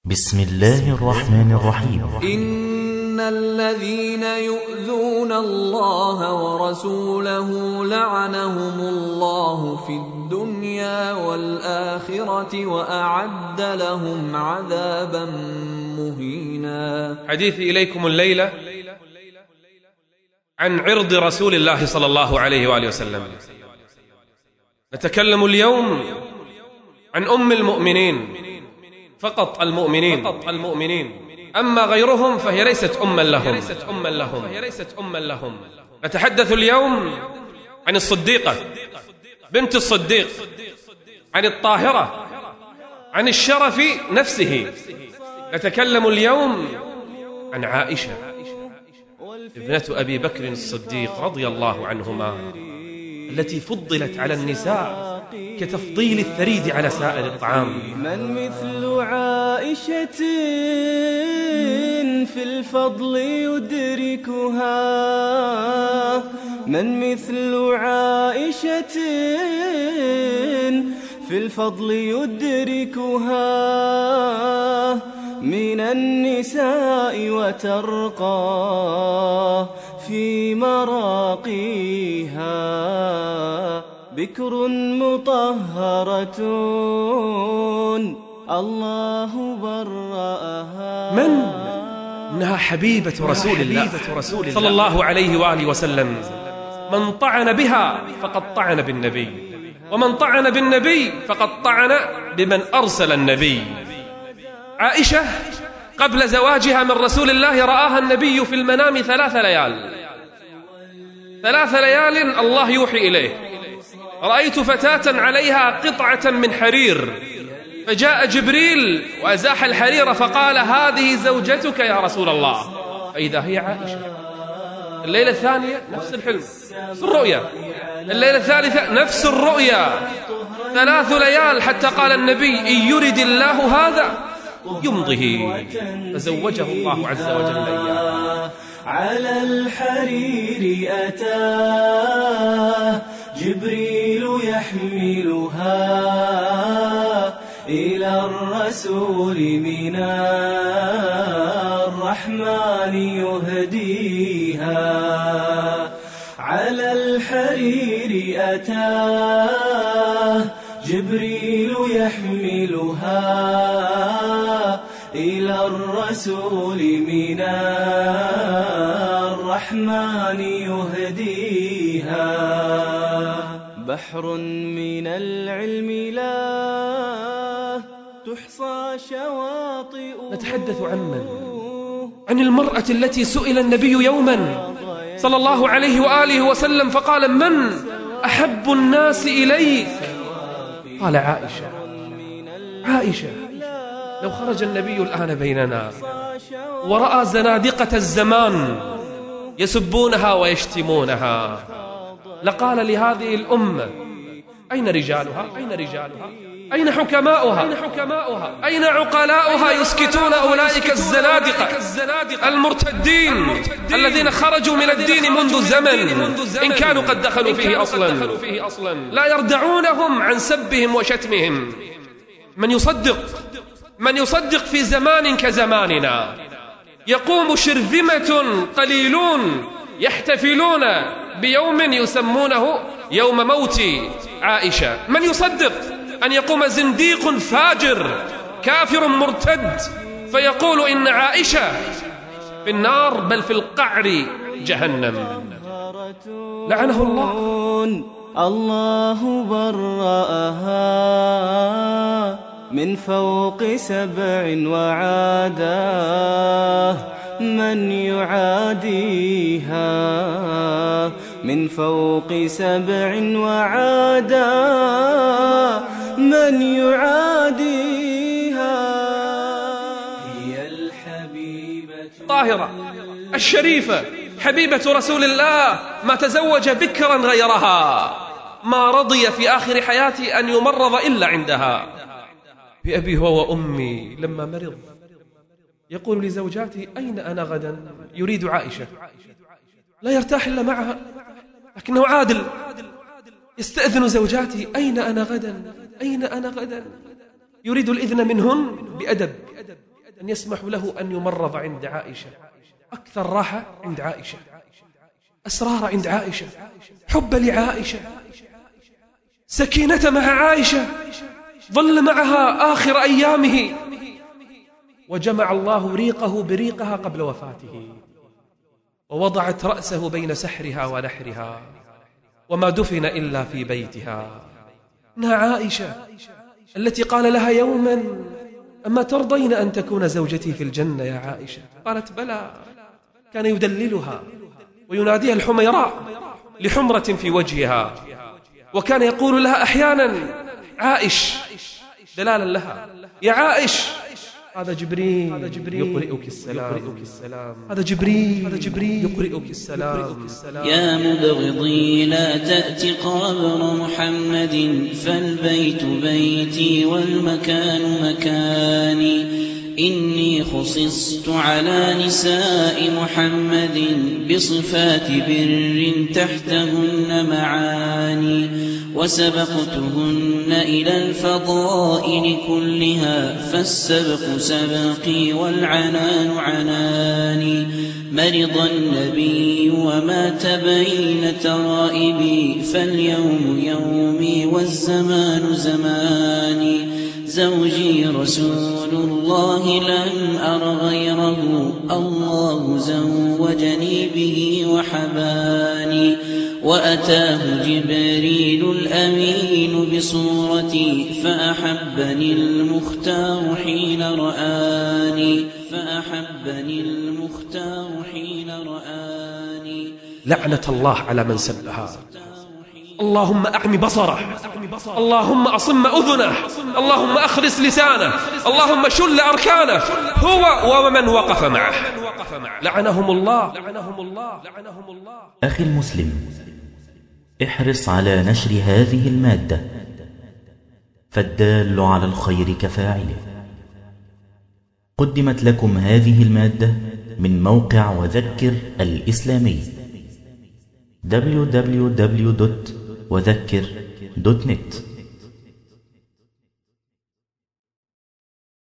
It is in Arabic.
بسم الله الرحمن الرحيم. إن الذين يؤذون الله ورسوله لعنهم الله في الدنيا والآخرة وأعد لهم عذابا مهينا. حديثي إليكم الليلة عن عرض رسول الله صلى الله عليه وآله وسلم. نتكلم اليوم عن أم المؤمنين فقط، المؤمنين، أما غيرهم فهي ليست أما لهم. نتحدث اليوم عن الصديقة بنت الصديق، عن الطاهرة، عن الشرف نفسه. نتكلم اليوم عن عائشة ابنة أبي بكر الصديق رضي الله عنهما، التي فضلت على النساء كتفضيل الثريد على سائر الطعام. من مثل عائشة في الفضل يدركها، من مثل عائشة في الفضل يدركها، من النساء وترقى في مراقيها، بكر مطهرة الله برأها. إنها حبيبة رسول الله صلى الله عليه وآله وسلم. من طعن بها فقد طعن بالنبي، ومن طعن بالنبي فقد طعن بمن أرسل النبي. عائشة قبل زواجها من رسول الله رآها النبي في المنام 3 ليال الله يوحي إليه: رأيت فتاة عليها قطعة من حرير، فجاء جبريل وأزاح الحرير فقال: هذه زوجتك يا رسول الله. فإذا هي عائشة. الليلة الثانية نفس الحلم، نفس الرؤيا. الليلة الثالثة نفس الرؤيا. 3 ليال حتى قال النبي: إن يرد الله هذا يمضه، فزوجه الله عز وجل إياه. على الحرير أتاه جبريل يحملها، إلى الرسول من الرحمن يهديها. على الحرير أتاه جبريل يحملها، إلى الرسول من الرحمن يهديها. بحر من العلم لا تحصى شواطئه. نتحدث عن المرأة التي سئل النبي يوما صلى الله عليه وآله وسلم فقال: من أحب الناس إليك؟ قال: عائشة. لو خرج النبي الآن بيننا ورأى زنادقة الزمان يسبونها ويشتمونها لقال لهذه الأمة: أين رجالها؟ أين حكماؤها؟ أين عقلاؤها يسكتون أولئك الزنادقة المرتدين الذين خرجوا من الدين منذ زمن، إن كانوا قد دخلوا فيه أصلا، لا يردعونهم عن سبهم وشتمهم. من يصدق في زمان كزماننا؟ يقوم شرذمة قليلون يحتفلون بيوم يسمونه يوم موت عائشة. من يصدق أن يقوم زنديق فاجر كافر مرتد فيقول إن عائشة في النار، بل في القعر جهنم؟ لعنه الله برأها من فوق 7 وعاداه من يعاديها. من فوق 7 وعاداه من يعاديها. هي الحبيبة الطاهرة الشريفة حبيبة رسول الله، ما تزوج بكرا غيرها، ما رضي في آخر حياتي أن يمرض إلا عندها. بأبي هو وأمي لما مرض يقول لزوجاته: أين أنا غدا؟ يريد عائشة، لا يرتاح إلا معها، لكنه عادل. يستأذن زوجاته: أين أنا غدا؟ يريد الإذن منهن بأدب، أن يسمحوا له أن يمرض عند عائشة. أكثر راحة عند عائشة، أسرار عند عائشة، حب لعائشة، سكينة مع عائشة، ظل معها آخر أيامه، وجمع الله ريقه بريقها قبل وفاته، ووضعت رأسه بين سحرها ونحرها، وما دفن إلا في بيتها. إنها عائشة التي قال لها يوما: أما ترضين أن تكون زوجتي في الجنة يا عائشة؟ قالت: بلى. كان يدللها ويناديها الحميراء لحمرة في وجهها، وكان يقول لها أحيانا: عائش، دلالا لها: يا عائش، هذا جبريل يقرئك السلام، هذا جبريل يقرئك السلام. يا مبغضي لا تأت قبر محمد، فالبيت بيتي والمكان مكاني. إني خصصت على نساء محمد بصفات بر تحتهن معاني، وسبقتهن إلى الفضائل كلها، فالسبق سبقي والعنان عناني. مرض النبي ومات بين ترائبي، فاليوم يومي والزمان زماني. زوجي رسول الله لم أر غيره، الله زوجني به وحباني. وأتاه جبريل الأمين بصورتي، فأحبني المختار حين رآني، فأحبني المختار حين رآني. لعنة الله على من سبها. اللهم أعم بصره، اللهم أصم أذنه، اللهم أخرس لسانه، اللهم شل أركانه، هو ومن وقف معه. لعنهم الله. أخي المسلم، احرص على نشر هذه المادة، فالدال على الخير كفاعله. قدمت لكم هذه المادة من موقع وذكر الإسلامي www.وذكر.net.